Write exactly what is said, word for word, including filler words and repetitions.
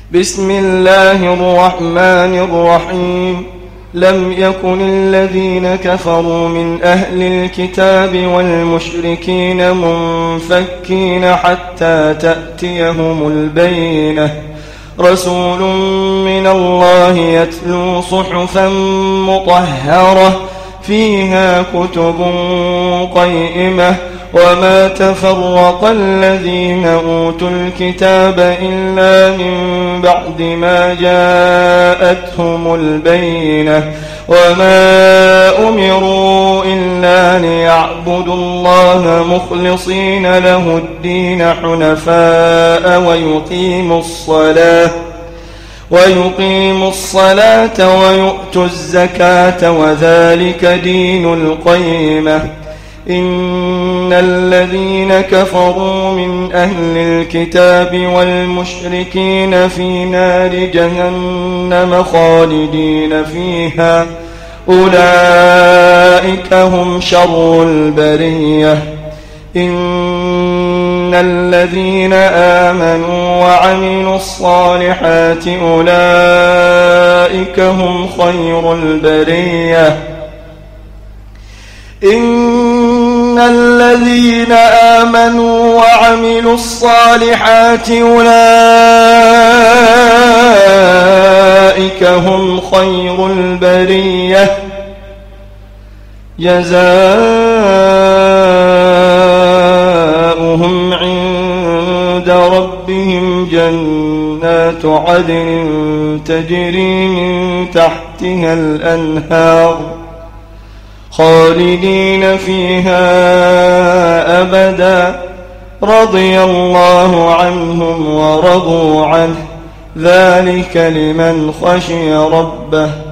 بسم الله الرحمن الرحيم. لم يكن الذين كفروا من أهل الكتاب والمشركين منفكين حتى تأتيهم البينة. رسول من الله يتلو صحفا مطهرة فيها كتب قيمة وما تفرق الذين أوتوا الكتاب إلا من بعد ما جاءتهم البينة وما أمروا إلا ليعبدوا الله مخلصين له الدين حنفاء ويقيموا الصلاة ويقيموا الصلاة ويؤتوا الزكاة وذلك دين القيمة. إن الذين كفروا من أهل الكتاب والمشركين في نار جهنم خالدين فيها أولئك هم شر البرية. إن الذين آمنوا وعملوا الصالحات أولئك هم خير البرية. إن الذين آمنوا وعملوا الصالحات أولئك هم خير البرية. جزاؤهم عند ربهم جنات عدن تجري من تحتها الأنهار خالدين فيها أبدا رضي الله عنهم ورضوا عنه ذلك لمن خشي ربه.